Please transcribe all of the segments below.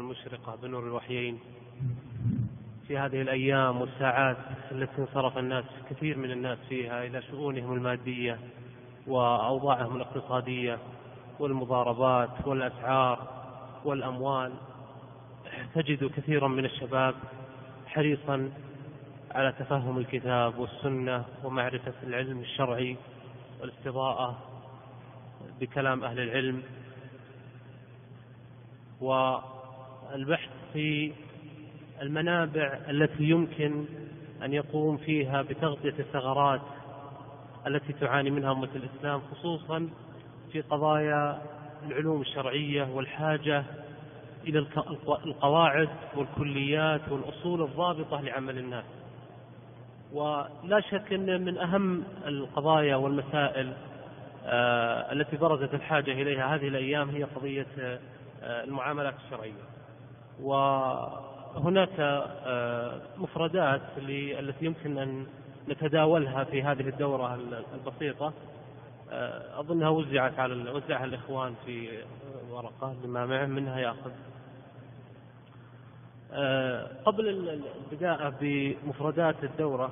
المشرقة بنور الوحيين في هذه الأيام والساعات التي انصرف الناس كثير من الناس فيها إلى شؤونهم المادية وأوضاعهم الاقتصادية والمضاربات والأسعار والأموال، تجد كثيرا من الشباب حريصا على تفهم الكتاب والسنة ومعرفة العلم الشرعي والاستضاءة بكلام أهل العلم والبحث في المنابع التي يمكن أن يقوم فيها بتغطية الثغرات التي تعاني منها أمة الإسلام، خصوصا في قضايا العلوم الشرعية والحاجة إلى القواعد والكليات والأصول الضابطة لعمل الناس. ولا شك أن من أهم القضايا والمسائل التي برزت الحاجة إليها هذه الأيام هي قضية المعاملات الشرعية. وهناك مفردات التي يمكن أن نتداولها في هذه الدورة البسيطة، أظنها وزعها الإخوان في ورقة لما معه منها يأخذ. قبل البداية بمفردات الدورة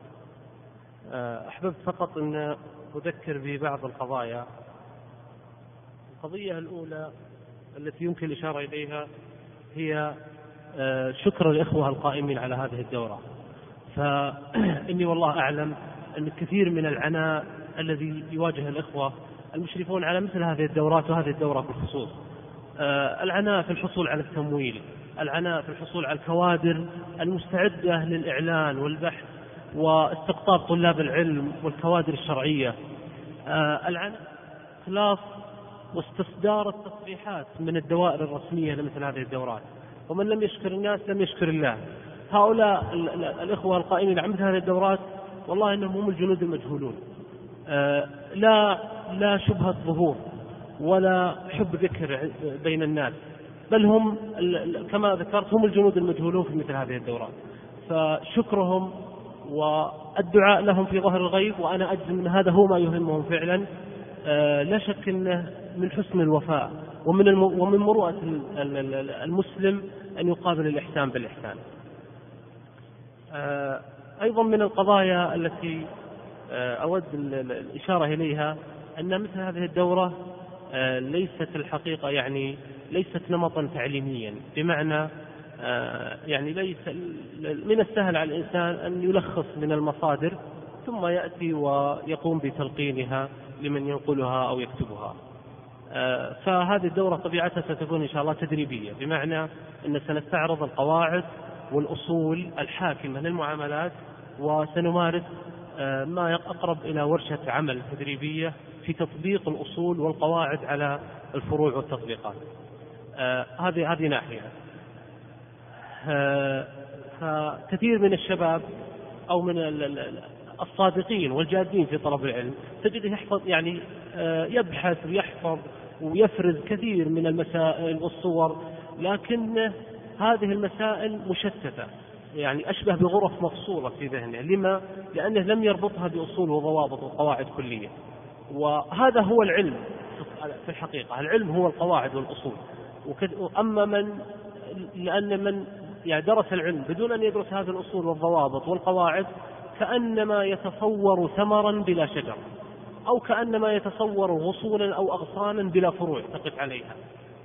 أحببت فقط أن أذكر ببعض القضايا. القضية الأولى التي يمكن الإشارة إليها هي شكر الإخوة القائمين على هذه الدورة، فإني والله أعلم أن كثير من العناء الذي يواجه الإخوة المشرفون على مثل هذه الدورات وهذه الدورة بالخصوص، العناء في الحصول على التمويل، العناء في الحصول على الكوادر المستعدة للإعلان والبحث واستقطاب طلاب العلم والكوادر الشرعية، العناء إخلاص واستصدار التصريحات من الدوائر الرسمية لمثل هذه الدورات. ومن لم يشكر الناس لم يشكر الله. هؤلاء الإخوة القائمين على مثل هذه الدورات والله إنهم هم الجنود المجهولون، لا شبهة ظهور ولا حب ذكر بين الناس، بل هم كما ذكرت هم الجنود المجهولون في مثل هذه الدورات. فشكرهم والدعاء لهم في ظهر الغيب، وأنا أجزم أن هذا هو ما يهمهم فعلا. لا شك أنه من حسن الوفاء ومن مروءة المسلم أن يقابل الإحسان بالإحسان. أيضا من القضايا التي أود الإشارة إليها أن مثل هذه الدورة ليست الحقيقة ليست نمطا تعليميا، بمعنى ليس من السهل على الإنسان أن يلخص من المصادر ثم يأتي ويقوم بتلقينها لمن ينقلها أو يكتبها. فهذه الدورة طبيعتها ستكون إن شاء الله تدريبية، بمعنى أن سنستعرض القواعد والأصول الحاكمة للمعاملات، وسنمارس ما أقرب إلى ورشة عمل تدريبية في تطبيق الأصول والقواعد على الفروع والتطبيقات. هذه ناحية. فكثير من الشباب أو من الصادقين والجادين في طلب العلم تجده يحفظ يبحث ويحفظ ويفرز كثير من المسائل والصور، لكن هذه المسائل مشتتة، أشبه بغرف مفصولة في ذهنه. لما؟ لأنه لم يربطها بأصول وضوابط وقواعد كلية. وهذا هو العلم في الحقيقة، العلم هو القواعد والأصول. أما لأن من درس العلم بدون أن يدرس هذه الأصول والضوابط والقواعد كأنما يتصور ثمرا بلا شجر، أو كأنما يتصور غصولا أو أغصانا بلا فروع تقف عليها.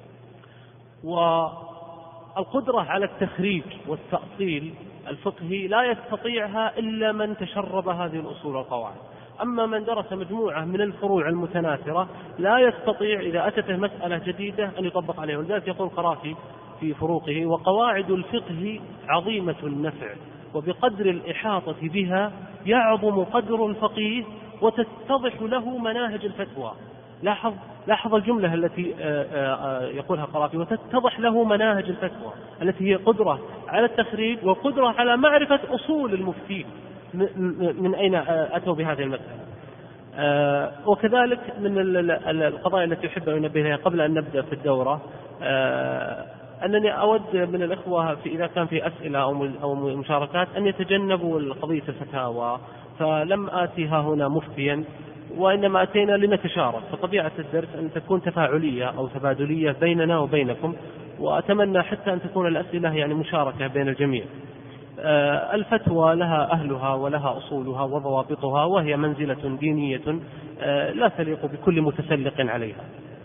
والقدرة على التخريج والتأصيل الفقهي لا يستطيعها إلا من تشرب هذه الأصول والقواعد. أما من درس مجموعة من الفروع المتناثرة لا يستطيع إذا أتته مسألة جديدة أن يطبق عليها. ولذلك يقول القرافي في فروقه: وقواعد الفقه عظيمة النفع، وبقدر الإحاطة بها يعظم قدر الفقيه وتتضح له مناهج الفتوى. لاحظ الجملة التي يقولها القرافي: وتتضح له مناهج الفتوى، التي هي قدرة على التخريج وقدرة على معرفة أصول المفتين من أين أتوا بهذه المسألة. وكذلك من القضايا التي أحب أن أنبه قبل أن نبدأ في الدورة، أنني أود من الإخوة إذا كان في أسئلة أو مشاركات أن يتجنبوا قضية الفتاوى. فلم آتيها هنا مفتيا، وإنما أتينا لنتشارك. فطبيعة الدرس أن تكون تفاعلية أو تبادلية بيننا وبينكم، وأتمنى حتى أن تكون الأسئلة يعني مشاركة بين الجميع. الفتوى لها أهلها ولها أصولها وضوابطها، وهي منزلة دينية لا تليق بكل متسلق عليها.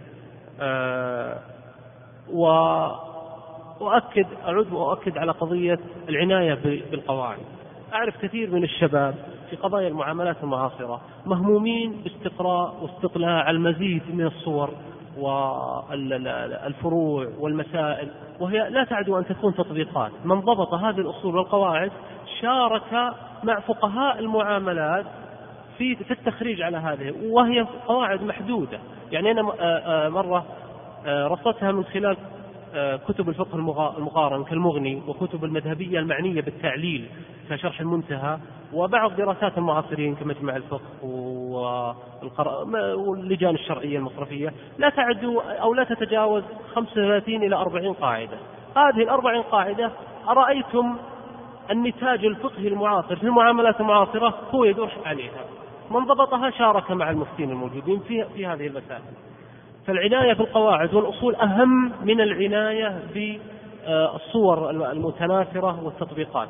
أعود وأؤكد على قضية العناية بالقواعد. أعرف كثير من الشباب في قضايا المعاملات المعاصرة مهمومين باستقراء واستطلاع المزيد من الصور والفروع والمسائل، وهي لا تعدو أن تكون تطبيقات. من ضبط هذه الأصول والقواعد شارك مع فقهاء المعاملات في التخريج على هذه، وهي قواعد محدودة. يعني أنا مرة رصدتها من خلال كتب الفقه المقارن كالمغني، وكتب المذهبية المعنية بالتعليل كشرح المنتهى، وبعض دراسات المعاصرين كمجمع الفقه واللجان الشرعية المصرفية، لا تعد أو لا تتجاوز 35 إلى 40 قاعدة. هذه ال40 قاعدة أرأيتم النتاج الفقهي المعاصر في المعاملات المعاصرة هو يدور عليها. من ضبطها شارك مع المفتين الموجودين في هذه المسائل. فالعناية بالقواعد والأصول أهم من العناية بالصور المتناثرة والتطبيقات.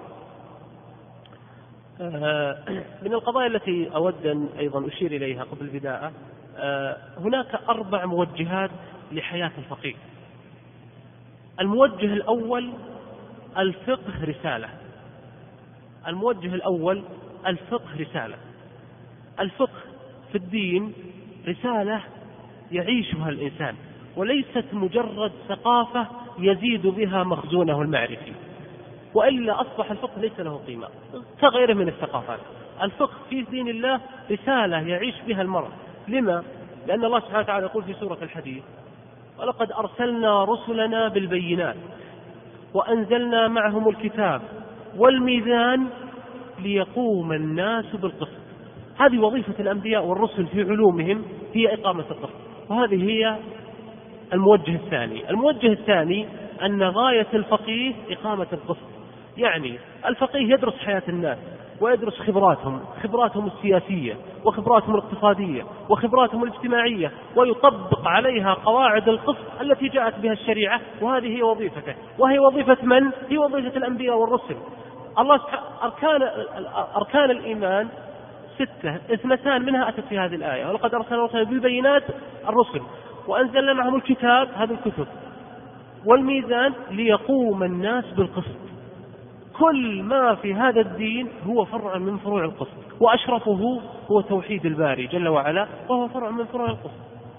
من القضايا التي أود أن أيضا أشير إليها قبل البداية، هناك 4 موجهات لحياة الفقيه. الموجه الأول الفقه رسالة. الموجه الأول الفقه رسالة. الفقه في الدين رسالة يعيشها الإنسان، وليست مجرد ثقافة يزيد بها مخزونه المعرفي، وإلا أصبح الفقه ليس له قيمة كغيره من الثقافات. الفقه في دين الله رسالة يعيش بها المرء. لما؟ لأن الله سبحانه وتعالى يقول في سورة الحديث: ولقد أرسلنا رسلنا بالبينات وأنزلنا معهم الكتاب والميزان ليقوم الناس بالقسط. هذه وظيفة الأنبياء والرسل في علومهم، هي إقامة القسط. وهذه هي الموجه الثاني. الموجه الثاني أن غاية الفقيه إقامة القسط. يعني الفقيه يدرس حياة الناس ويدرس خبراتهم السياسية وخبراتهم الاقتصادية وخبراتهم الاجتماعية، ويطبق عليها قواعد القسط التي جاءت بها الشريعة. وهذه هي وظيفته. وهي وظيفة من؟ هي وظيفة الأنبياء والرسل. الله أركان الإيمان 6، 2 منها أتت في هذه الآية: ولقد أرسلنا رسلنا بالبينات الرسل وأنزلنا معهم الكتاب، هذا الكتب، والميزان ليقوم الناس بالقسط. كل ما في هذا الدين هو فرع من فروع القسط، وأشرفه هو توحيد الباري جل وعلا، وهو فرع من فروع القسط.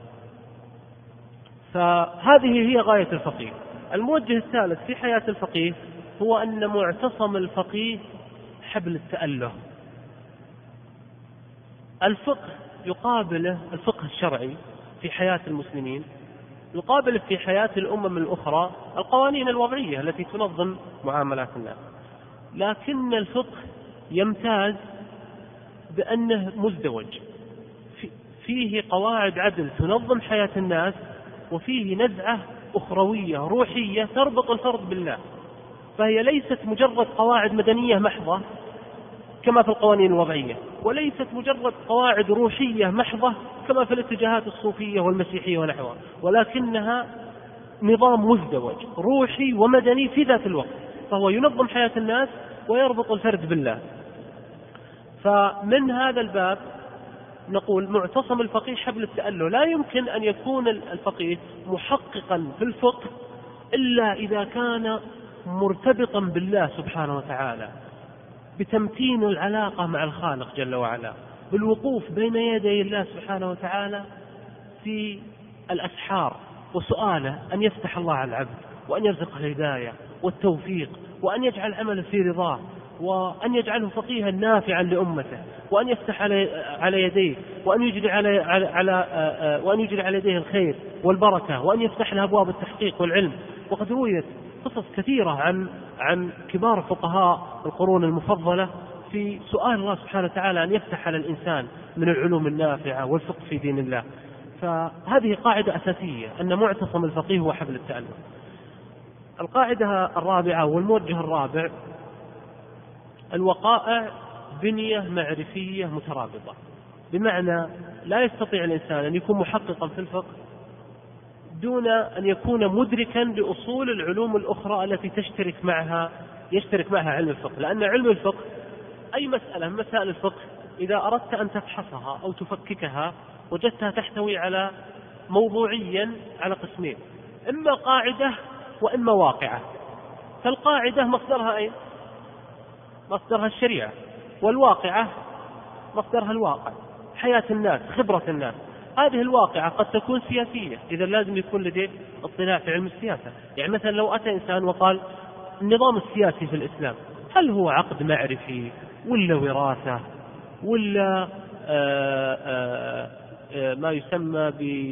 فهذه هي غاية الفقيه. الموجه الثالث في حياة الفقيه هو أن معتصم الفقيه حبل التأله. الفقه يقابله الفقه الشرعي في حياة المسلمين، يقابل في حياة الأمم الأخرى القوانين الوضعية التي تنظم معاملات الناس. لكن الفقه يمتاز بأنه مزدوج، فيه قواعد عدل تنظم حياة الناس، وفيه نزعة أخروية روحية تربط الفرد بالله. فهي ليست مجرد قواعد مدنية محضة كما في القوانين الوضعية، وليست مجرد قواعد روحية محضة كما في الاتجاهات الصوفية والمسيحية ونحوها، ولكنها نظام مزدوج روحي ومدني في ذات الوقت. فهو ينظم حياة الناس ويربط الفرد بالله. فمن هذا الباب نقول معتصم الفقيه حبل التأله. لا يمكن أن يكون الفقيه محققا في الفقه إلا إذا كان مرتبطا بالله سبحانه وتعالى، بتمتين العلاقة مع الخالق جل وعلا، بالوقوف بين يدي الله سبحانه وتعالى في الأسحار، وسؤاله أن يفتح الله على العبد، وأن يرزق الهداية والتوفيق، وأن يجعل عمله في رضاه، وأن يجعله فقيها نافعا لأمته، وأن يفتح على يديه، وأن يجري على يديه الخير والبركة، وأن يفتح له أبواب التحقيق والعلم. وقد رويت قصص كثيرة عن كبار فقهاء القرون المفضلة في سؤال الله سبحانه وتعالى أن يفتح على الإنسان من العلوم النافعة والفقه في دين الله. فهذه قاعدة أساسية، أن معتصم الفقيه هو حبل التأله. القاعدة الرابعة والموجه الرابع: الوقائع بنية معرفية مترابطة. بمعنى لا يستطيع الإنسان أن يكون محققا في الفقه دون أن يكون مدركا لأصول العلوم الأخرى التي يشترك معها علم الفقه. لأن علم الفقه أي مسألة من مسائل الفقه إذا أردت أن تفحصها أو تفككها وجدتها تحتوي على موضوعيا على قسمين، إما قاعدة وإما واقعة. فالقاعدة مصدرها أين؟ مصدرها الشريعة، والواقعة مصدرها الواقع، حياة الناس، خبرة الناس. هذه الواقعة قد تكون سياسية، إذا لازم يكون لديك اطلاع في علم السياسة. يعني مثلا لو أتى إنسان وقال النظام السياسي في الإسلام هل هو عقد معرفي ولا وراثة ولا ما يسمى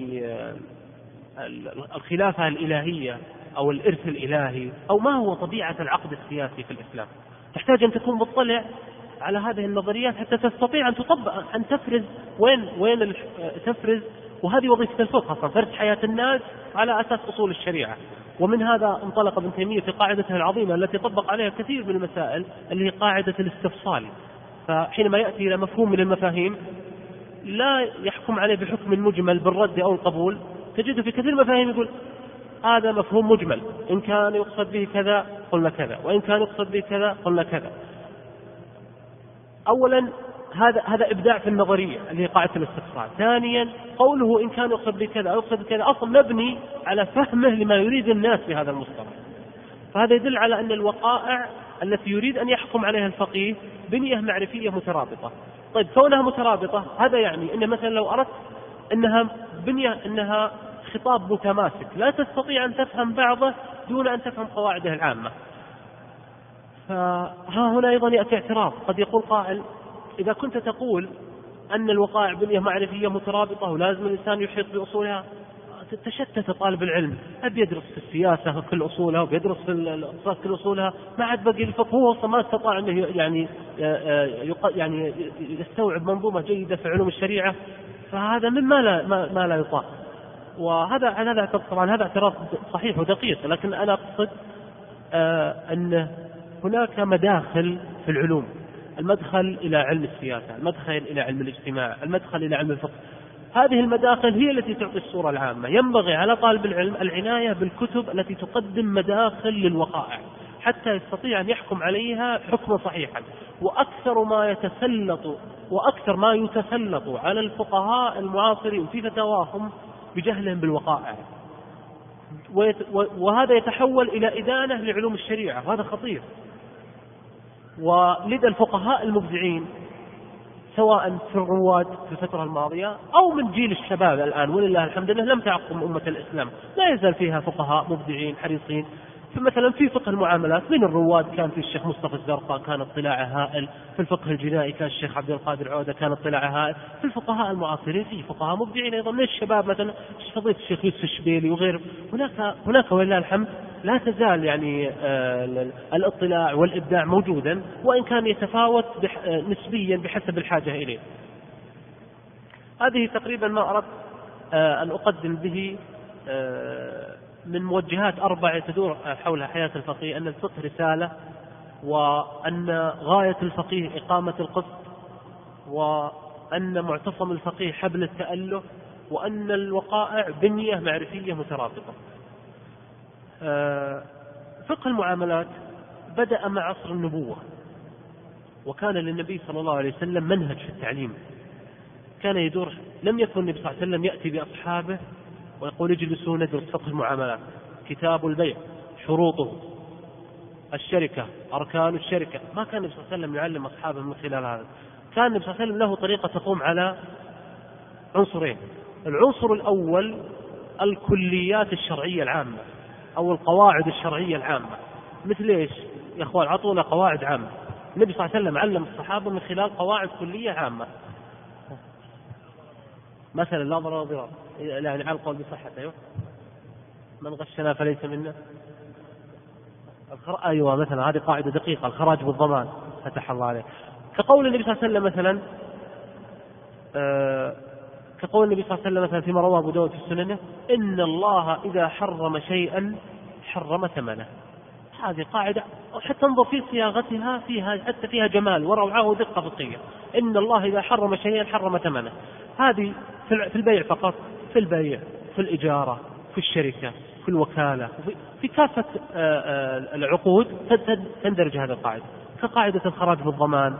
بالخلافة الإلهية أو الإرث الإلهي، أو ما هو طبيعة العقد السياسي في الإسلام؟ تحتاج أن تكون مطلع على هذه النظريات حتى تستطيع أن تطبق، أن تفرز وين تفرز. وهذه وظيفة الفقه أصلا، فرز حياة الناس على أساس أصول الشريعة. ومن هذا انطلق ابن تيمية في قاعدته العظيمة التي طبق عليها كثير من المسائل، اللي هي قاعدة الاستفصال. فحينما يأتي إلى مفهوم من المفاهيم لا يحكم عليه بحكم المجمل بالرد أو القبول، تجده في كثير المفاهيم يقول هذا مفهوم مجمل، إن كان يقصد به كذا قلنا كذا، وإن كان يقصد به كذا قلنا كذا. أولا هذا إبداع في النظرية اللي هي قاعدة الاستفصال. ثانيا قوله إن كان يقصد به كذا أو يقصد بكذا أصلا مبني على فهمه لما يريد الناس بهذا المصطلح. فهذا يدل على أن الوقائع التي يريد أن يحكم عليها الفقيه بنية معرفية مترابطة. طيب كونها مترابطة هذا يعني أن مثلا لو أردت أنها بنية، أنها خطاب متماسك لا تستطيع أن تفهم بعضه دون أن تفهم قواعده العامة. فها هنا أيضا يأتي اعتراض، قد يقول قائل إذا كنت تقول أن الوقائع بنية معرفية مترابطة ولازم الإنسان يحيط بأصولها، تشتت طالب العلم، أب يدرس في السياسة كل أصولها وبيدرس في الاقتصاد كل أصولها، ما عاد بقي الفقه، هو أصلا ما استطاع أنه يعني يستوعب منظومة جيدة في علوم الشريعة. فهذا مما ما لا يطاق. وهذا طبعا هذا اعتراض صحيح ودقيق، لكن أنا أقصد أن هناك مداخل في العلوم، المدخل إلى علم السياسة، المدخل إلى علم الاجتماع، المدخل إلى علم الفقه. هذه المداخل هي التي تعطي الصورة العامة. ينبغي على طالب العلم العناية بالكتب التي تقدم مداخل للوقائع حتى يستطيع أن يحكم عليها حكما صحيحا. وأكثر ما يتسلط على الفقهاء المعاصرين في فتاواهم بجهلهم بالوقائع، وهذا يتحول إلى إدانة لعلوم الشريعة، وهذا خطير. ولدى الفقهاء المبدعين سواء في الرواد في الفترة الماضية أو من جيل الشباب الآن، ولله الحمد لله لم تعقم أمة الإسلام، لا يزال فيها فقهاء مبدعين حريصين. فمثلا في فقه المعاملات من الرواد كان في الشيخ مصطفى الزرقاء، كان اطلاعه هائل. في الفقه الجنائي كان الشيخ عبد القادر عودة، كان اطلاعه هائل. في الفقهاء المعاصرين في فقهاء مبدعين أيضا من الشباب، مثلا فضيلة الشيخ يوسف الشبيلي وغيره. هناك ولله الحمد لا تزال يعني الاطلاع والإبداع موجودا، وإن كان يتفاوت نسبيا بحسب الحاجة إليه. هذه تقريبا ما أردت أن أقدم به من موجهات 4 تدور حول حياة الفقيه. أن الفقه رسالة، وأن غاية الفقيه إقامة القسط، وأن معتصم الفقيه حبل التأله، وأن الوقائع بنية معرفية مترابطة. فقه المعاملات بدأ مع عصر النبوة، وكان للنبي صلى الله عليه وسلم منهج في التعليم كان يدور. لم يكن النبي صلى الله عليه وسلم يأتي بأصحابه ويقول اجلسوا ندرس فقه المعاملات، كتاب البيع، شروطه، الشركة، أركان الشركة. ما كان النبي صلى الله عليه وسلم يعلم أصحابه من خلال هذا. كان النبي صلى الله عليه وسلم له طريقة تقوم على عنصرين. العنصر الأول الكليات الشرعية العامة أو القواعد الشرعية العامة. مثل إيش يا أخوان؟ عطونا قواعد عامة. النبي صلى الله عليه وسلم علم الصحابة من خلال قواعد كلية عامة. مثلا لا ضرر ولا ضرار، يعني على القول بصحة. أيوه، من غشنا فليس منا. أيوه مثلا هذه قاعدة دقيقة، الخراج بالضمان، فتح الله عليه. كقول النبي صلى الله عليه وسلم مثلا كقول النبي صلى الله عليه وسلم مثلا فيما رواه أبو داود في السنن: إن الله إذا حرم شيئا حرم ثمنه. هذه قاعدة حتى تنظر في صياغتها حتى فيها جمال وروعة ودقة فقهية. إن الله إذا حرم شيئا حرم ثمنه. هذه في البيع فقط، في البيع، في الإجارة، في الشركة، في الوكالة، في كافة العقود تندرج هذه القاعدة، كقاعدة الخراج بالضمان،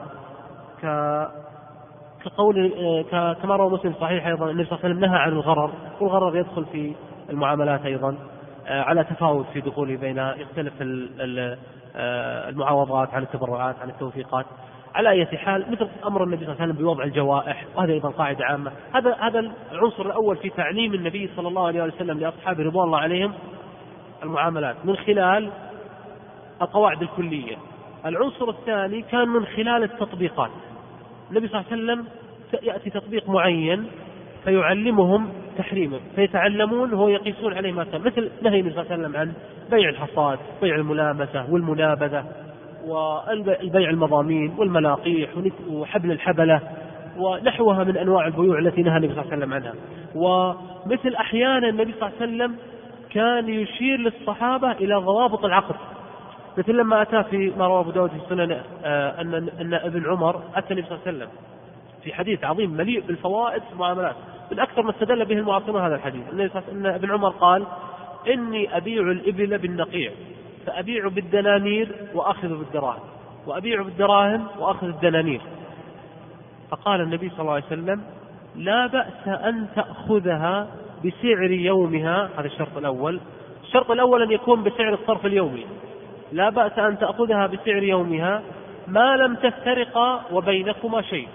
كقول كما روى مسلم صحيح أيضا النبي صلى الله عليه وسلم نهى عن الغرر، والغرر يدخل في المعاملات أيضا على تفاوت في دخوله بين يختلف المعاوضات عن التبرعات عن التوثيقات. على أي حال مثل أمر النبي صلى الله عليه وسلم بوضع الجوائح، وهذا أيضا قاعدة عامة. هذا العنصر الأول في تعليم النبي صلى الله عليه وسلم لأصحابه رضوان الله عليهم المعاملات من خلال القواعد الكلية. العنصر الثاني كان من خلال التطبيقات. النبي صلى الله عليه وسلم يأتي تطبيق معين فيعلمهم تحريمه، فيتعلمون وهو يقيسون عليه ما كان، مثل نهي النبي صلى الله عليه وسلم عن بيع الحصاد، بيع الملامسة والمنابذة، والبيع المضامين والملاقيح وحبل الحبلة ونحوها من أنواع البيوع التي نهى النبي صلى الله عليه وسلم عنها. ومثل أحيانا النبي صلى الله عليه وسلم كان يشير للصحابة إلى ضوابط العقد، مثل لما أتى في ما رواه أبو داود في السنن أن ابن عمر أتى النبي صلى الله عليه وسلم في حديث عظيم مليء بالفوائد في المعاملات، من أكثر ما استدل به المعاصرون هذا الحديث، أن ابن عمر قال: إني أبيع الإبل بالنقيع، فأبيع بالدنانير وأخذ بالدراهم، وأبيع بالدراهم وأخذ الدنانير. فقال النبي صلى الله عليه وسلم: لا بأس أن تأخذها بسعر يومها. هذا الشرط الأول. الشرط الأول أن يكون بسعر الصرف اليومي. لا بأس أن تأخذها بسعر يومها ما لم تفترقا وبينكما شيء.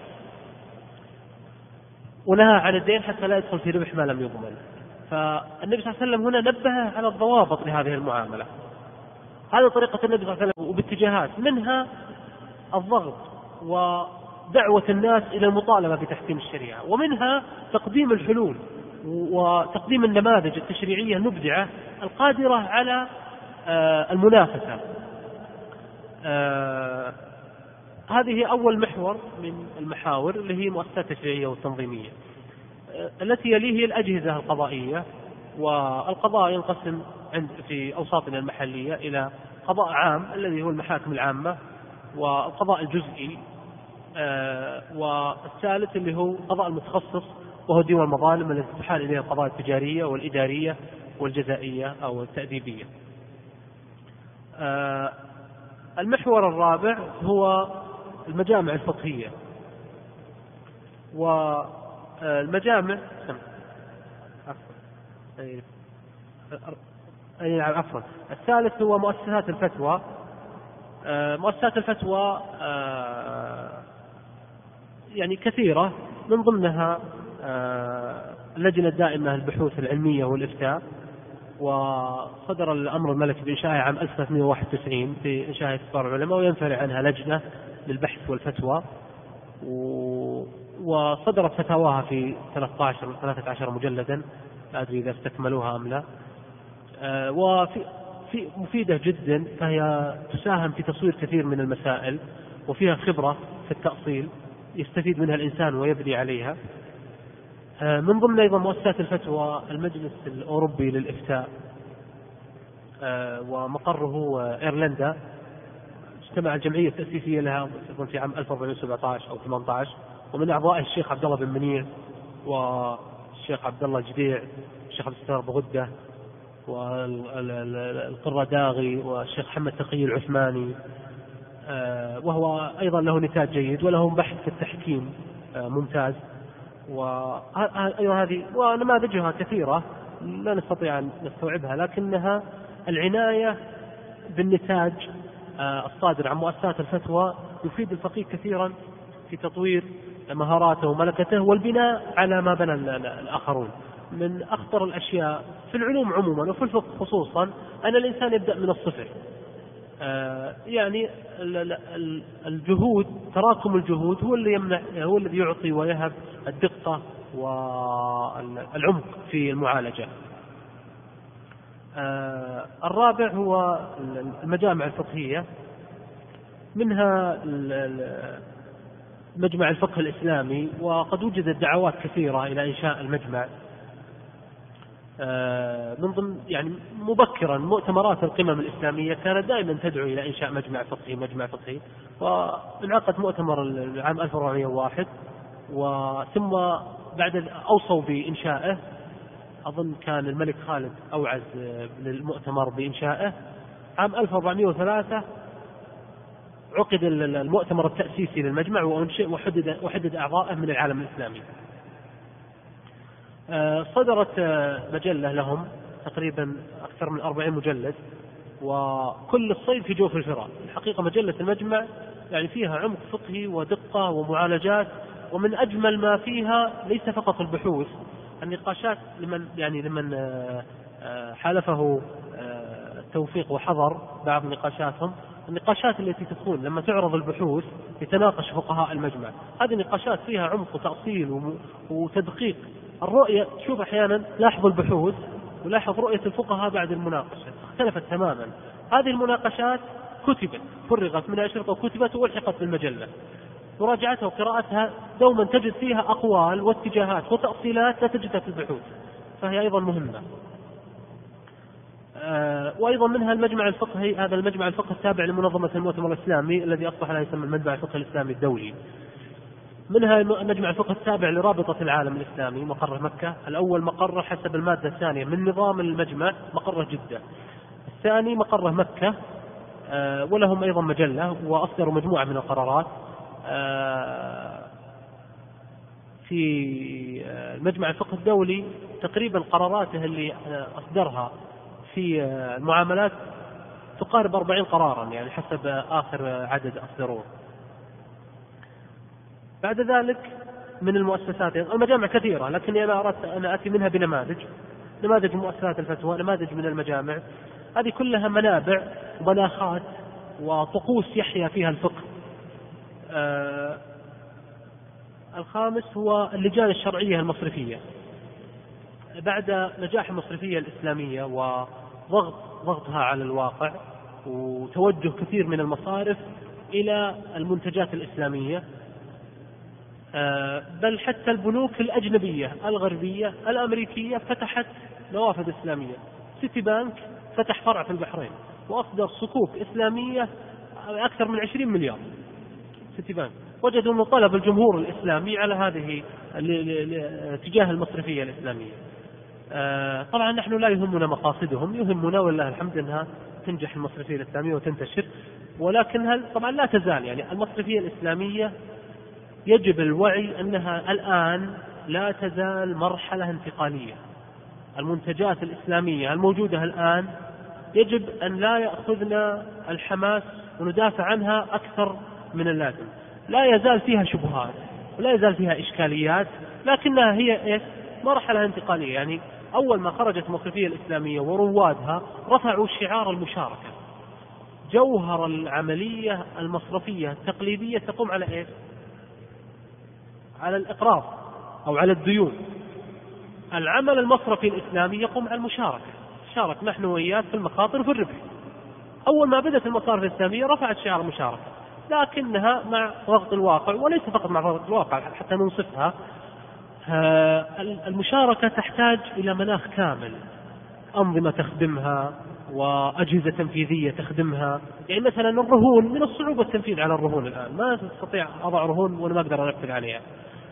ونهى عن الدين حتى لا يدخل في ربح ما لم يضمن. فالنبي صلى الله عليه وسلم هنا نبه على الضوابط لهذه المعاملة. هذه طريقة النبي صلى الله عليه وسلم، وباتجاهات منها الضغط ودعوة الناس إلى المطالبة بتحكيم الشريعة، ومنها تقديم الحلول وتقديم النماذج التشريعية المبدعة القادرة على المنافسة. هذه أول محور من المحاور اللي هي مؤسسات التشريعية والتنظيمية. التي يليه الأجهزة القضائية. والقضاء ينقسم في أوساطنا المحلية إلى قضاء عام الذي هو المحاكم العامة، والقضاء الجزئي، والثالث اللي هو قضاء المتخصص وهو ديوان المظالم التي تحال إليها القضاء التجارية والإدارية والجزائية أو التأديبية. المحور الرابع هو المجامع الفقهية. والمجامع عفوا الثالث هو مؤسسات الفتوى. مؤسسات الفتوى يعني كثيرة، من ضمنها اللجنة الدائمة للبحوث العلمية والإفتاء، وصدر الأمر الملكي بإنشائها عام 1391 في إنشاء كبار العلماء، وينفرع عنها لجنة للبحث والفتوى، وصدرت فتاواها في 13 مجلدا، لا أدري إذا استكملوها أم لا. وفي مفيدة جدا، فهي تساهم في تصوير كثير من المسائل، وفيها خبرة في التأصيل يستفيد منها الإنسان ويبني عليها. من ضمن أيضا مؤسسات الفتوى المجلس الأوروبي للإفتاء، ومقره إيرلندا. اجتمع الجمعية التأسيسية لها في عام 1417 أو 18، ومن أعضائه الشيخ عبد الله بن منير، والشيخ عبد الله الجديع، الشيخ عبد الستار بغدة، والقرداغي، والشيخ محمد تقي العثماني. وهو أيضا له نتاج جيد، وله بحث في التحكيم ممتاز. وأيضا هذه ونماذجها كثيرة لا نستطيع أن نستوعبها، لكنها العناية بالنتاج الصادر عن مؤسسات الفتوى يفيد الفقيه كثيرا في تطوير مهاراته وملكته والبناء على ما بنى الآخرون. من أخطر الأشياء في العلوم عموما وفي الفقه خصوصا أن الإنسان يبدأ من الصفر. يعني الجهود، تراكم الجهود هو اللي يمنع، هو الذي يعطي ويهب الدقة والعمق في المعالجة. الرابع هو المجامع الفقهية، منها مجمع الفقه الإسلامي، وقد وجدت دعوات كثيرة إلى إنشاء المجمع. من ضمن يعني مبكرا مؤتمرات القمم الإسلامية كانت دائما تدعو إلى إنشاء مجمع فقهي، وانعقد مؤتمر العام 1401، وثم بعد أوصوا بإنشائه أظن كان الملك خالد أوعز للمؤتمر بإنشائه عام 1403 عقد المؤتمر التأسيسي للمجمع وأنشئ وحدد أعضائه من العالم الإسلامي. صدرت مجلة لهم تقريبا أكثر من 40 مجلد، وكل الصيد في جوف الفراء. الحقيقة مجلة المجمع يعني فيها عمق فقهي ودقة ومعالجات، ومن أجمل ما فيها ليس فقط البحوث، النقاشات لمن حالفه التوفيق وحضر بعض نقاشاتهم، النقاشات التي تكون لما تعرض البحوث يتناقش فقهاء المجمع، هذه النقاشات فيها عمق وتأصيل وتدقيق الرؤية. تشوف أحيانا لاحظ البحوث ولاحظ رؤية الفقهاء بعد المناقشة اختلفت تماما. هذه المناقشات كتبت، فرغت من أشرطة وكتبت وألحقت بالمجلة، مراجعتها وقراءتها دوما تجد فيها أقوال واتجاهات وتأصيلات لا تجدها في البحوث، فهي أيضا مهمة. وأيضا منها المجمع الفقهي، هذا المجمع الفقهي التابع لمنظمة المؤتمر الإسلامي الذي أصبح لا يسمى المجمع الفقهي الإسلامي الدولي. منها المجمع الفقهي التابع لرابطة العالم الإسلامي مقر مكة، الأول مقره حسب المادة الثانية من نظام المجمع مقره جدة، الثاني مقره مكة، ولهم أيضا مجلة وأصدروا مجموعة من القرارات. في المجمع الفقهي الدولي تقريبا قراراته اللي أصدرها في المعاملات تقارب 40 قرارا يعني حسب آخر عدد أصدروه. بعد ذلك من المؤسسات المجامع كثيرة، لكني أنا أردت أن أتي منها بنماذج، نماذج مؤسسات الفتوى، نماذج من المجامع، هذه كلها منابع ومناخات وطقوس يحيا فيها الفقه. الخامس هو اللجان الشرعية المصرفية. بعد نجاح المصرفية الإسلامية وضغطها على الواقع وتوجه كثير من المصارف إلى المنتجات الإسلامية، بل حتى البنوك الأجنبية الغربية الأمريكية فتحت نوافذ إسلامية. سيتي بانك فتح فرع في البحرين وأصدر صكوك إسلامية أكثر من 20 مليار. سيتي بانك وجدوا أنه طلب الجمهور الإسلامي على هذه تجاه المصرفية الإسلامية. طبعا نحن لا يهمنا مقاصدهم، يهمنا والله الحمد أنها تنجح المصرفية الإسلامية وتنتشر، ولكنها طبعا لا تزال يعني المصرفية الإسلامية يجب الوعي أنها الآن لا تزال مرحلة انتقالية. المنتجات الإسلامية الموجودة الآن يجب أن لا يأخذنا الحماس وندافع عنها أكثر من اللازم. لا يزال فيها شبهات ولا يزال فيها إشكاليات، لكنها هي مرحلة انتقالية. يعني أول ما خرجت المصرفية الإسلامية وروادها رفعوا شعار المشاركة. جوهر العملية المصرفية التقليدية تقوم على إيه؟ على الإقراض أو على الديون. العمل المصرفي الإسلامي يقوم على المشاركة، شارك نحن وإياك في المخاطر وفي الربح. أول ما بدأت المصارف الإسلامية رفعت شعار المشاركة، لكنها مع ضغط الواقع، وليس فقط مع ضغط الواقع حتى ننصفها، المشاركة تحتاج إلى مناخ كامل، أنظمة تخدمها وأجهزة تنفيذية تخدمها. يعني مثلا الرهون من الصعوبة التنفيذ على الرهون الآن، ما تستطيع أضع رهون وأنا ما أقدر أنفذ عليها.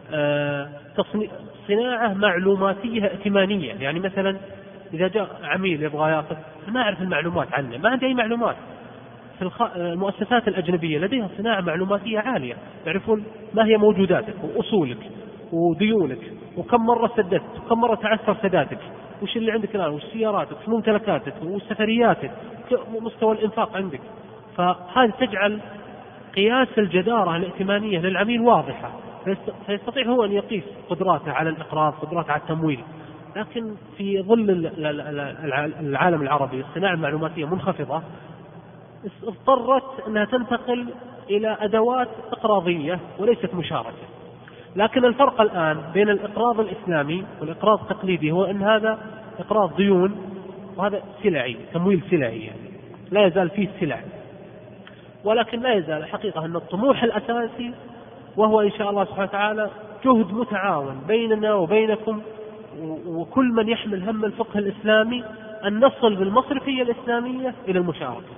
صناعة معلوماتية ائتمانية، يعني مثلا إذا جاء عميل يبغى يأخذ ما أعرف المعلومات عنه، ما عندي أي معلومات. في المؤسسات الأجنبية لديها صناعة معلوماتية عالية، يعرفون ما هي موجوداتك وأصولك وديونك وكم مرة سددت وكم مرة تعثر سدادك، وش اللي عندك الآن، وش سياراتك، وش ممتلكاتك، وسفرياتك، مستوى الإنفاق عندك. فهذه تجعل قياس الجدارة الائتمانية للعميل واضحة، فيستطيع هو أن يقيس قدراته على الإقراض، قدراته على التمويل. لكن في ظل العالم العربي الصناعة المعلوماتية منخفضة، اضطرت أنها تنتقل إلى أدوات إقراضية وليست مشاركة. لكن الفرق الآن بين الإقراض الإسلامي والإقراض التقليدي هو أن هذا إقراض ديون وهذا سلعي، تمويل سلعي، يعني لا يزال فيه سلع، ولكن لا يزال الحقيقة أن الطموح الأساسي وهو إن شاء الله سبحانه وتعالى جهد متعاون بيننا وبينكم وكل من يحمل هم الفقه الإسلامي أن نصل بالمصرفية الإسلامية إلى المشاركة.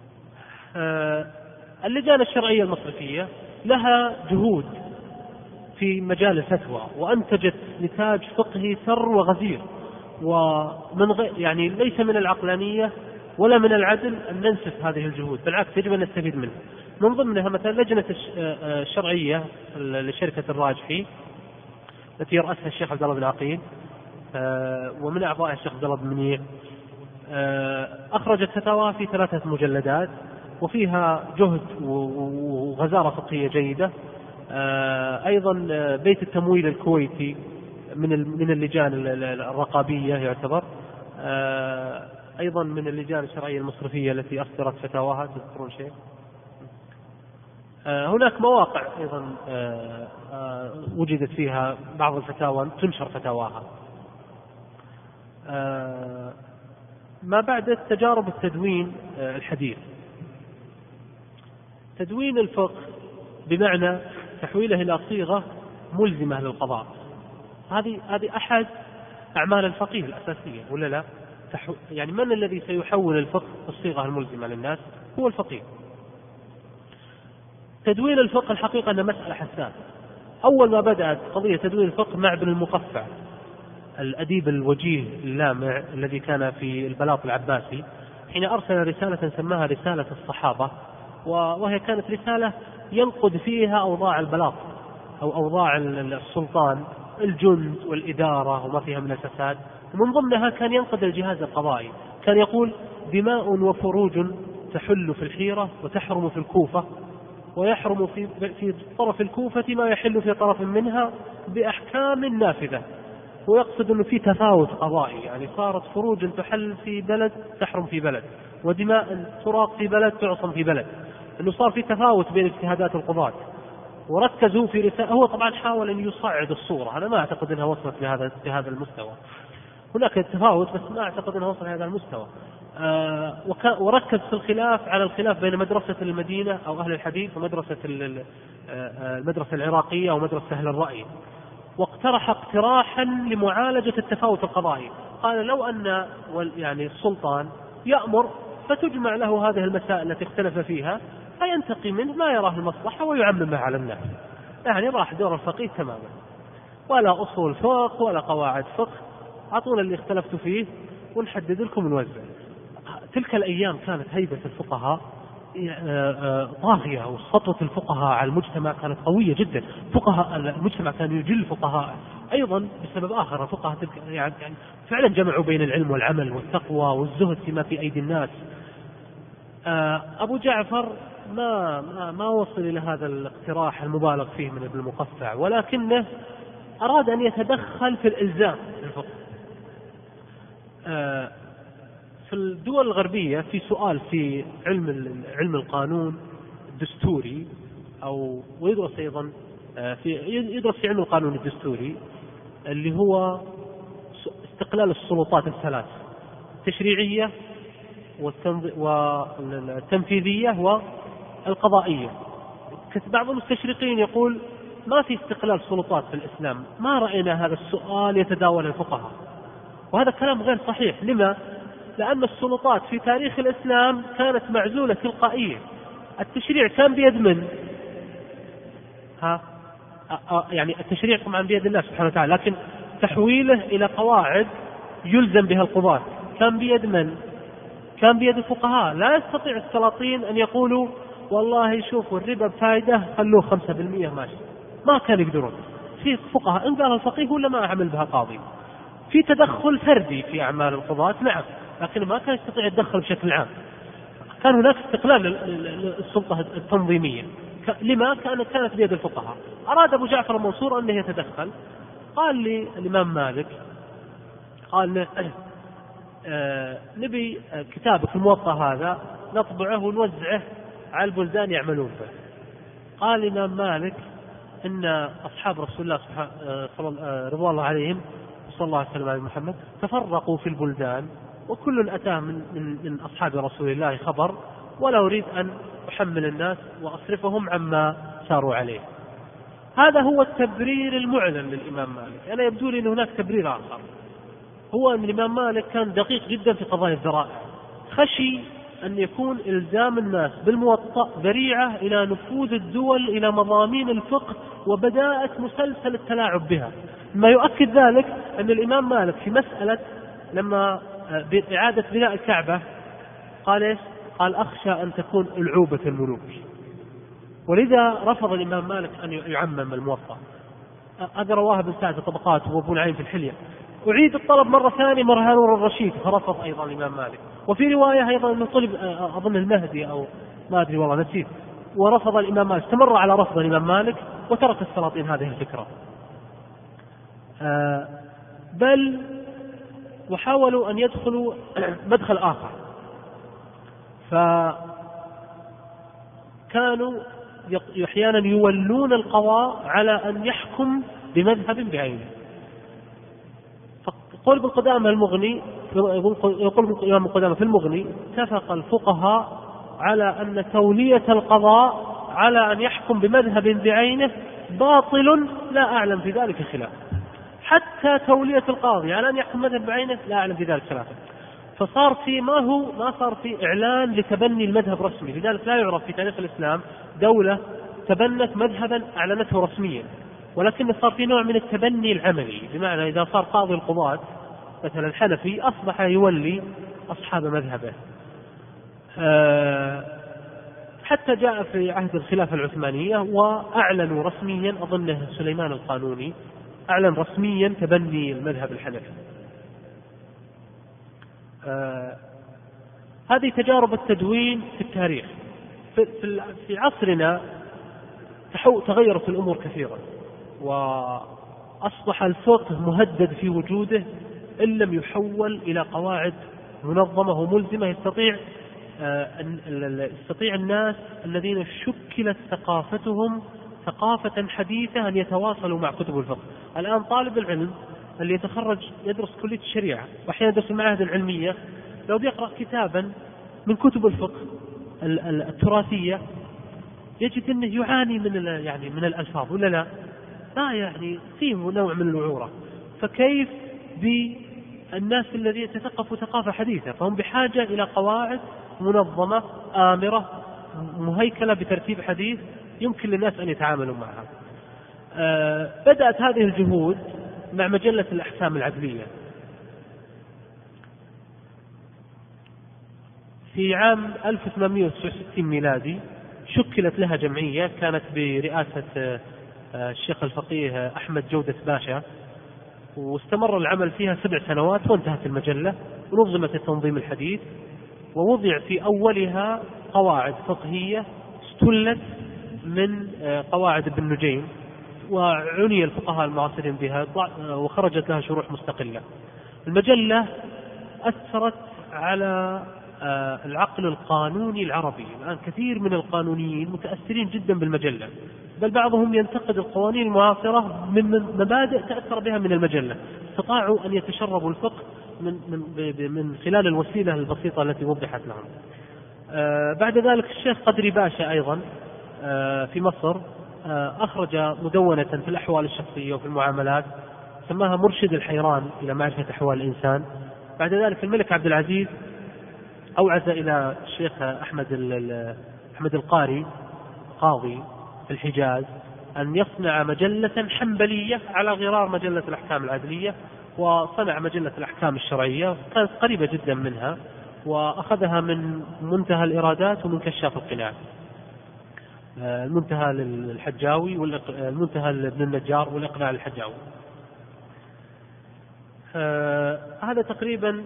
اللجان الشرعية المصرفية لها جهود في مجال الفتوى وأنتجت نتاج فقهي ثر وغزير، ومن يعني ليس من العقلانية ولا من العدل أن ننسف هذه الجهود، بالعكس يجب أن نستفيد منها. من ضمنها مثلا لجنة الشرعية لشركة الراجحي التي يرأسها الشيخ عبد الله بن عقيل ومن أعضائها الشيخ عبد الله بن منيع، أخرجت فتاوى في 3 مجلدات وفيها جهد وغزارة فقهية جيدة. أيضا بيت التمويل الكويتي من اللجان الرقابية يعتبر، أيضا من اللجان الشرعية المصرفية التي أصدرت فتاواها. تذكرون شيء؟ هناك مواقع أيضا وجدت فيها بعض الفتاوى تنشر فتاواها. ما بعد تجارب التدوين الحديث، تدوين الفقه بمعنى تحويله إلى صيغة ملزمة للقضاء، هذه أحد أعمال الفقيه الأساسية ولا لا؟ يعني من الذي سيحول الفقه الصيغة الملزمة للناس؟ هو الفقيه. تدوين الفقه الحقيقة أنها مسألة حساسة. أول ما بدأت قضية تدوين الفقه مع ابن المقفع الأديب الوجيه اللامع الذي كان في البلاط العباسي، حين أرسل رسالة سماها رسالة الصحابة، وهي كانت رسالة ينقد فيها أوضاع البلاط أو أوضاع السلطان، الجند والإدارة وما فيها من الفساد. ومن ضمنها كان ينقد الجهاز القضائي، كان يقول: دماء وفروج تحل في الحيرة وتحرم في الكوفة، ويحرم في طرف الكوفة ما يحل في طرف منها بأحكام نافذة. ويقصد أنه في تفاوت قضائي، يعني صارت فروج تحل في بلد تحرم في بلد، ودماء تراق في بلد تعصم في بلد، أنه صار في تفاوت بين اجتهادات القضاة. وركزوا في رسالة، هو طبعا حاول أن يصعد الصورة، أنا ما أعتقد أنها وصلت لهذا المستوى، هناك تفاوت بس ما أعتقد أنها وصلت لهذا المستوى. وركز في الخلاف على الخلاف بين مدرسة المدينة أو أهل الحديث ومدرسة المدرسة العراقية ومدرسة أهل الرأي، واقترح اقتراحا لمعالجة التفاوت القضائي. قال: لو أن يعني السلطان يأمر فتجمع له هذه المسائل التي اختلف فيها، فينتقي منه ما يراه المصلحة ويعممها على الناس. يعني راح دور الفقيه تماما، ولا أصول فقه ولا قواعد فقه، أعطونا اللي اختلفتوا فيه ونحدد لكم ونوزع. تلك الأيام كانت هيبة الفقهاء طاغية، وسطوة الفقهاء على المجتمع كانت قوية جدا. فقهاء المجتمع كانوا يجل فقهاء أيضا بسبب آخر. فقهاء تلك يعني فعلا جمعوا بين العلم والعمل والتقوى والزهد فيما في أيدي الناس. أبو جعفر ما وصل إلى هذا الاقتراح المبالغ فيه من ابن المقفع، ولكنه أراد أن يتدخل في الإلزام للفقه. في الدول الغربية في سؤال في علم القانون الدستوري، أو ويدرس أيضا يدرس في علم القانون الدستوري، اللي هو استقلال السلطات الثلاث: التشريعية والتنفيذية والقضائية. بعض المستشرقين يقول: ما في استقلال سلطات في الإسلام، ما رأينا هذا السؤال يتداول الفقهاء. وهذا كلام غير صحيح. لما؟ لأن السلطات في تاريخ الإسلام كانت معزولة تلقائيا. التشريع كان بيد من؟ يعني التشريع طبعا بيد الله سبحانه وتعالى، لكن تحويله إلى قواعد يلزم بها القضاة كان بيد من؟ كان بيد الفقهاء. لا يستطيع السلاطين أن يقولوا: والله شوفوا الربا بفائدة خلوه 5% ماشي. ما كانوا يقدرون. في فقهاء إن قال الفقيه ولا ما أعمل بها قاضي. في تدخل فردي في أعمال القضاة نعم، لكن ما كان يستطيع التدخل بشكل عام. كان هناك استقلال للسلطة التنظيمية. لما؟ كانت بيد الفقهاء. أراد أبو جعفر المنصور أنه يتدخل. قال لي الإمام مالك: قال نبي كتابك الموطأ هذا نطبعه ونوزعه على البلدان يعملون به. قال الإمام مالك: إن أصحاب رسول الله رضوان الله عليهم صلى الله عليه وسلم على محمد تفرقوا في البلدان، وكل أتاه من أصحاب رسول الله خبر، ولا أريد أن أحمل الناس وأصرفهم عما ساروا عليه. هذا هو التبرير المعلن للإمام مالك. أنا يبدو لي أن هناك تبرير آخر، هو أن الإمام مالك كان دقيق جدا في قضايا الذرائع. خشي أن يكون إلزام الناس بالموطأ ذريعة إلى نفوذ الدول إلى مضامين الفقه وبداءة مسلسل التلاعب بها. ما يؤكد ذلك أن الإمام مالك في مسألة لما بإعادة بناء الكعبة قال إيش؟ قال أخشى أن تكون ألعوبة الملوك، ولذا رفض الإمام مالك أن يعمم الموطأ. هذا رواه ابن سعد في الطبقات وابو نعيم في الحلية. أعيد الطلب مرة ثانية مر هارون الرشيد فرفض أيضا الإمام مالك. وفي رواية أيضا أنه طلب أظن المهدي أو ما أدري والله نسيت، ورفض الإمام مالك، استمر على رفض الإمام مالك وترك السلاطين هذه الفكرة. بل وحاولوا أن يدخلوا مدخل آخر، فكانوا أحيانا يولون القضاء على أن يحكم بمذهب بعينه. فقول ابن قدامة المغني، يقول الإمام قدامة في المغني: اتفق الفقهاء على أن تولية القضاء على أن يحكم بمذهب بعينه باطل، لا أعلم في ذلك خلاف. حتى تولية القاضي على أن يحكم مذهب بعينه لا أعلم في ذلك خلاف. فصار في ما صار في إعلان لتبني المذهب رسمي. لذلك لا يعرف في تاريخ الإسلام دولة تبنت مذهبا أعلنته رسميا، ولكن صار في نوع من التبني العملي، بمعنى إذا صار قاضي القضاة مثلا حنفي أصبح يولي أصحاب مذهبه. حتى جاء في عهد الخلافة العثمانية وأعلنوا رسميا، أظنه سليمان القانوني أعلن رسميا تبني المذهب الحنفي. هذه تجارب التدوين في التاريخ. في عصرنا تغيرت الأمور كثيرا، وأصبح الفقه مهدد في وجوده إن لم يحول إلى قواعد منظمة وملزمة يستطيع الناس الذين شكلت ثقافتهم ثقافة حديثة أن يتواصلوا مع كتب الفقه. الآن طالب العلم اللي يتخرج يدرس كلية الشريعة وأحيانا يدرس المعاهد العلمية، لو بيقرأ كتابا من كتب الفقه التراثية يجد أنه يعاني من الألفاظ، ولا لا؟ يعني فيه نوع من الوعورة. فكيف بالناس الذين يتثقفوا ثقافة حديثة؟ فهم بحاجة إلى قواعد منظمة آمرة مهيكلة بترتيب حديث يمكن للناس أن يتعاملوا معها. بدأت هذه الجهود مع مجلة الأحكام العدلية في عام 1869 ميلادي. شكلت لها جمعية كانت برئاسة الشيخ الفقيه أحمد جودة باشا، واستمر العمل فيها 7 سنوات وانتهت المجلة ونظمت التنظيم الحديث، ووضع في أولها قواعد فقهية استلت من قواعد ابن نجيم، وعني الفقهاء المعاصرين بها وخرجت لها شروح مستقلة. المجلة أثرت على العقل القانوني العربي. الآن كثير من القانونيين متأثرين جدا بالمجلة، بل بعضهم ينتقد القوانين المعاصرة من مبادئ تأثر بها من المجلة. استطاعوا أن يتشربوا الفقه من خلال الوسيلة البسيطة التي وضحت لهم. بعد ذلك الشيخ قدري باشا أيضا في مصر أخرج مدونة في الأحوال الشخصية وفي المعاملات سماها مرشد الحيران إلى معرفة أحوال الإنسان. بعد ذلك الملك عبد العزيز أوعز إلى الشيخ أحمد القاري قاضي في الحجاز أن يصنع مجلة حنبلية على غرار مجلة الأحكام العدلية، وصنع مجلة الأحكام الشرعية كانت قريبة جدا منها، وأخذها من منتهى الإرادات ومن كشاف القناع. المنتهى للحجاوي والمنتهى لابن النجار والإقناع للحجاوي. هذا تقريبا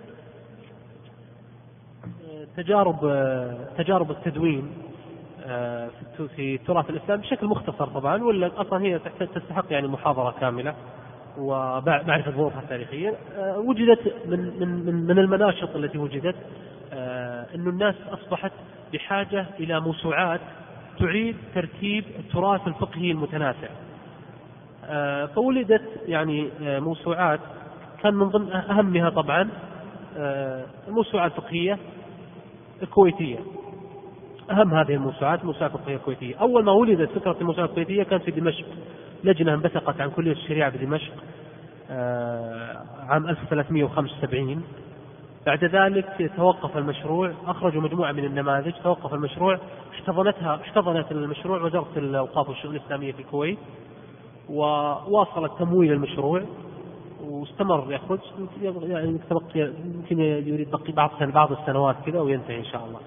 تجارب التدوين في تراث الإسلام بشكل مختصر طبعا، ولا أصلا هي تستحق يعني محاضرة كاملة ومعرفة ظروفها التاريخية. وجدت من المناشط التي وجدت أن الناس أصبحت بحاجة إلى موسوعات تعيد ترتيب التراث الفقهي المتناسع. فولدت يعني موسوعات كان من ضمن أهمها طبعا الموسوعة الفقهية الكويتية. أهم هذه الموسوعات الموسوعة الفقهية الكويتية. أول ما ولدت فكرة الموسوعة الكويتية كانت في دمشق، لجنة انبثقت عن كلية الشريعة بدمشق عام 1375. بعد ذلك توقف المشروع، أخرجوا مجموعة من النماذج، توقف المشروع، احتضنت المشروع وزارة الأوقاف والشؤون الإسلامية في الكويت، وواصلت تمويل المشروع واستمر يخرج، يعني يمكن يريد بعض السنوات كذا وينتهي إن شاء الله.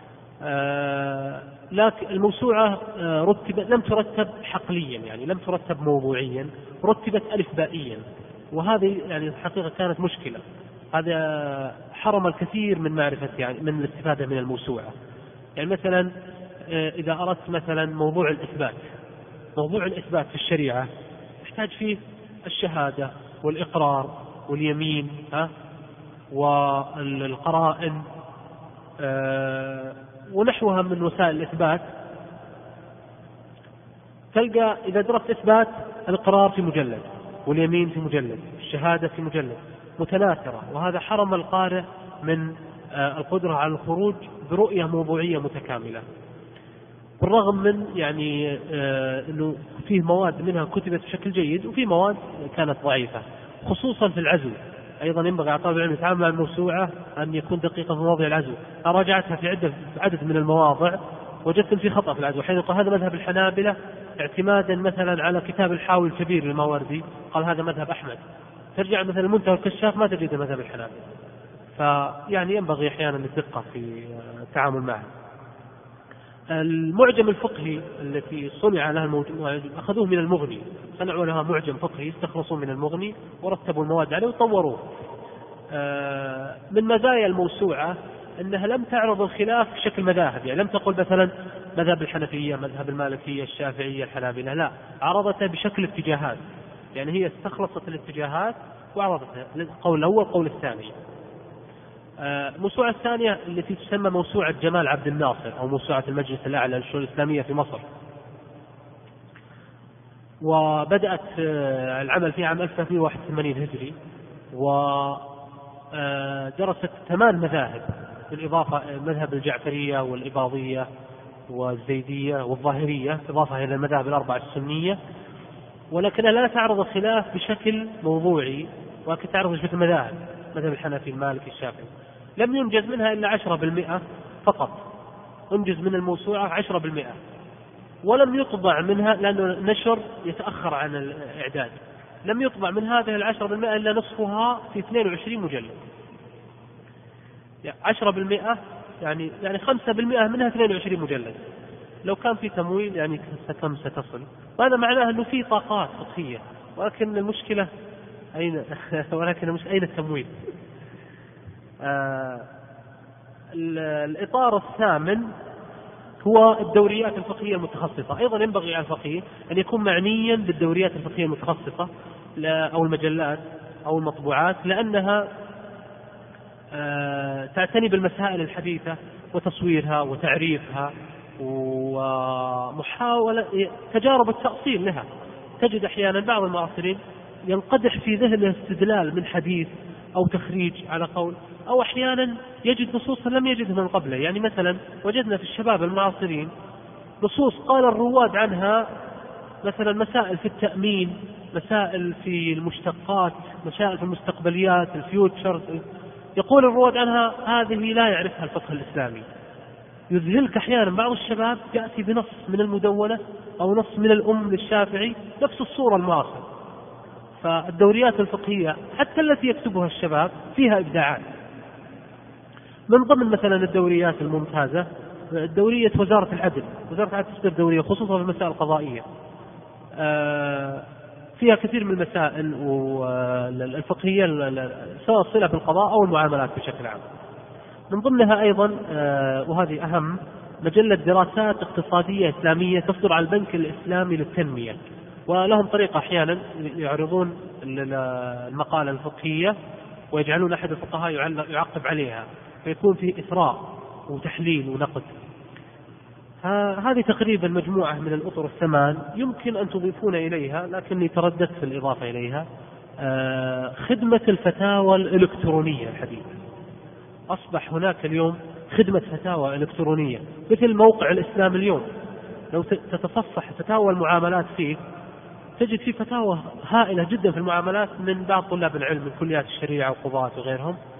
لكن الموسوعة لم ترتب حقليا، يعني لم ترتب موضوعيا، رتبت ألفبائيا، وهذه يعني الحقيقة كانت مشكلة. هذا حرم الكثير من معرفة يعني من الاستفادة من الموسوعة. يعني مثلا إذا أردت مثلا موضوع الإثبات في الشريعة يحتاج فيه الشهادة والإقرار واليمين والقرائن ونحوها من وسائل الإثبات. تلقى إذا درست إثبات الإقرار في مجلد، واليمين في مجلد، الشهادة في مجلد، متناثرة، وهذا حرم القارئ من القدرة على الخروج برؤية موضوعية متكاملة. بالرغم من يعني أنه فيه مواد منها كتبت بشكل جيد وفي مواد كانت ضعيفة، خصوصا في العزو. أيضا ينبغي على طالب العلم يتعامل مع الموسوعة أن يكون دقيقا في مواضيع العزو. راجعتها في عدد من المواضع، وجدت في خطأ في العزو، حين قال هذا مذهب الحنابلة اعتمادا مثلا على كتاب الحاوي الكبير للماوردي، قال هذا مذهب أحمد. ترجع مثلا المنتهى والكشاف ما تجد مذهب الحنابلة. فيعني ينبغي أحيانا الدقة في التعامل معه. المعجم الفقهي التي صنع لها الموجود أخذوه من المغني، صنعوا لها معجم فقهي، استخلصوا من المغني ورتبوا المواد عليه وطوروه. من مزايا الموسوعة أنها لم تعرض الخلاف بشكل مذاهب، يعني لم تقل مثلا مذهب الحنفية، مذهب المالكية، الشافعية، الحنابلة، لا، عرضتها بشكل اتجاهات. يعني هي استخلصت الاتجاهات وعرضتها، القول الأول القول الثاني. الموسوعة الثانية التي تسمى موسوعة جمال عبد الناصر أو موسوعة المجلس الأعلى للشؤون الإسلامية في مصر، وبدأت العمل فيها عام 1381 هجري، ودرست 8 مذاهب بالإضافة مذهب الجعفرية والإباضية والزيدية والظاهرية، إضافة إلى المذاهب الأربعة السنية، ولكنها لا تعرض الخلاف بشكل موضوعي، ولكن تعرض بشكل مذاهب، مذهب الحنفي، المالكي، الشافعي. لم ينجز منها إلا 10% فقط، انجز من الموسوعة 10%، ولم يطبع منها لأنه النشر يتأخر عن الإعداد، لم يطبع من هذه 10% إلا نصفها في 22 مجلد. 10% يعني 5% منها 22 مجلد. لو كان في تمويل يعني كم ستصل؟ وهذا معناه أنه في طاقات فقهية، ولكن المشكلة أين أين التمويل؟ الإطار الثامن هو الدوريات الفقهية المتخصصة. أيضا ينبغي على الفقيه أن يكون معنيا بالدوريات الفقهية المتخصصة أو المجلات أو المطبوعات، لأنها تعتني بالمسائل الحديثة وتصويرها وتعريفها ومحاولة تجارب التأصيل لها. تجد أحيانا بعض المعاصرين ينقدح في ذهنه استدلال من حديث أو تخريج على قول، أو أحيانا يجد نصوصا لم يجدها من قبله. يعني مثلا وجدنا في الشباب المعاصرين نصوص قال الرواد عنها مثلا مسائل في التأمين، مسائل في المشتقات، مسائل في المستقبليات، الفيوتشرز، يقول الرواد عنها هذه لا يعرفها الفقه الإسلامي. يذهلك أحيانا بعض الشباب يأتي بنص من المدونة أو نص من الأم للشافعي نفس الصورة المعاصرة. فالدوريات الفقهية حتى التي يكتبها الشباب فيها إبداعات. من ضمن مثلا الدوريات الممتازة دورية وزارة العدل. وزارة العدل تصدر دورية خصوصا في المسائل القضائية، فيها كثير من المسائل الفقهية سواء الصلة بالقضاء أو المعاملات بشكل عام. من ضمنها أيضا وهذه أهم، مجلة دراسات اقتصادية إسلامية تصدر على البنك الإسلامي للتنمية، ولهم طريقة أحيانا يعرضون المقالة الفقهية ويجعلون أحد الفقهاء يعقب عليها، فيكون فيه إثراء وتحليل ونقد. هذه تقريبا مجموعة من الأطر الثمان يمكن أن تضيفون إليها، لكني ترددت في الإضافة إليها. خدمة الفتاوى الإلكترونية الحديثة، أصبح هناك اليوم خدمة فتاوى إلكترونية مثل موقع الإسلام اليوم. لو تتصفح فتاوى المعاملات فيه تجد فيه فتاوى هائلة جدا في المعاملات من بعض طلاب العلم من كليات الشريعة وقضاة وغيرهم،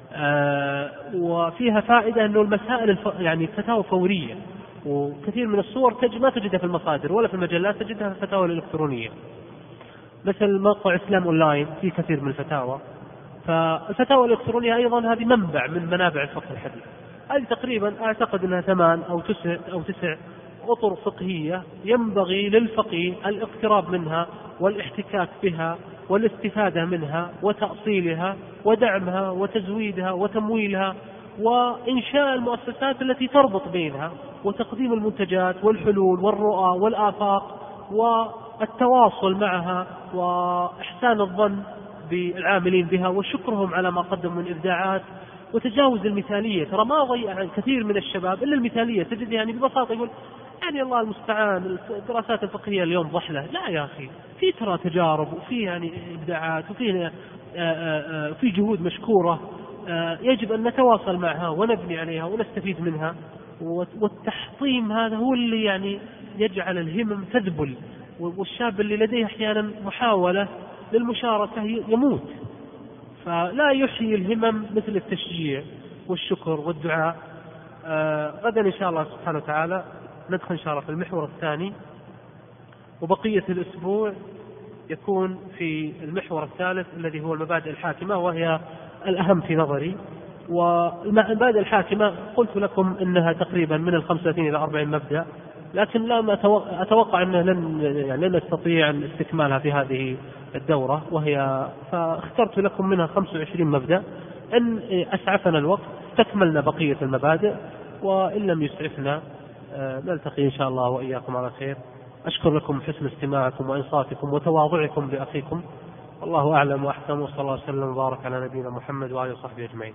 وفيها فائدة أنه المسائل يعني فتاوى فورية، وكثير من الصور ما تجدها في المصادر ولا في المجلات، تجدها في الفتاوى الإلكترونية، مثل موقع إسلام أونلاين فيه كثير من الفتاوى. فالفتاوى الإلكترونية أيضا هذه منبع من منابع الفقه الحديث. هذه تقريبا أعتقد أنها 8 أو 9 أطر فقهية ينبغي للفقيه الاقتراب منها والاحتكاك بها والاستفادة منها وتأصيلها ودعمها وتزويدها وتمويلها وإنشاء المؤسسات التي تربط بينها وتقديم المنتجات والحلول والرؤى والآفاق والتواصل معها وإحسان الظن بالعاملين بها وشكرهم على ما قدموا من إبداعات وتجاوز المثالية. ترى ما ضيع كثير من الشباب إلا المثالية، تجد يعني ببساطة يقول يعني الله المستعان الدراسات الفقهية اليوم ضحلة. لا يا أخي، في ترى تجارب وفي يعني إبداعات وفي في جهود مشكورة يجب أن نتواصل معها ونبني عليها ونستفيد منها. والتحطيم هذا هو اللي يعني يجعل الهمم تذبل، والشاب اللي لديه أحيانا محاولة للمشاركة يموت. فلا يحيي الهمم مثل التشجيع والشكر والدعاء. غدا إن شاء الله سبحانه وتعالى ندخل إن شاء الله في المحور الثاني، وبقية الأسبوع يكون في المحور الثالث الذي هو المبادئ الحاكمة، وهي الأهم في نظري. والمبادئ الحاكمة قلت لكم أنها تقريبا من 35 إلى 40 مبدأ، لكن لا أتوقع أنه لن نستطيع استكمالها في هذه الدورة، فاخترت لكم منها 25 مبدأ. إن أسعفنا الوقت استكملنا بقية المبادئ، وإن لم يسعفنا نلتقي إن شاء الله وإياكم على خير. أشكر لكم حسن استماعكم وإنصاتكم وتواضعكم لأخيكم، والله أعلم وأحكم، وصلى الله وسلم وبارك على نبينا محمد وآله وصحبه أجمعين.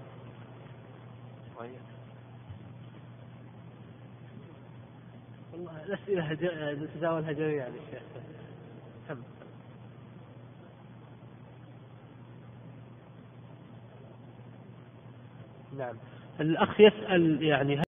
والله الأسئلة تتزاولها جميعا يا شيخ. نعم، الأخ يسأل يعني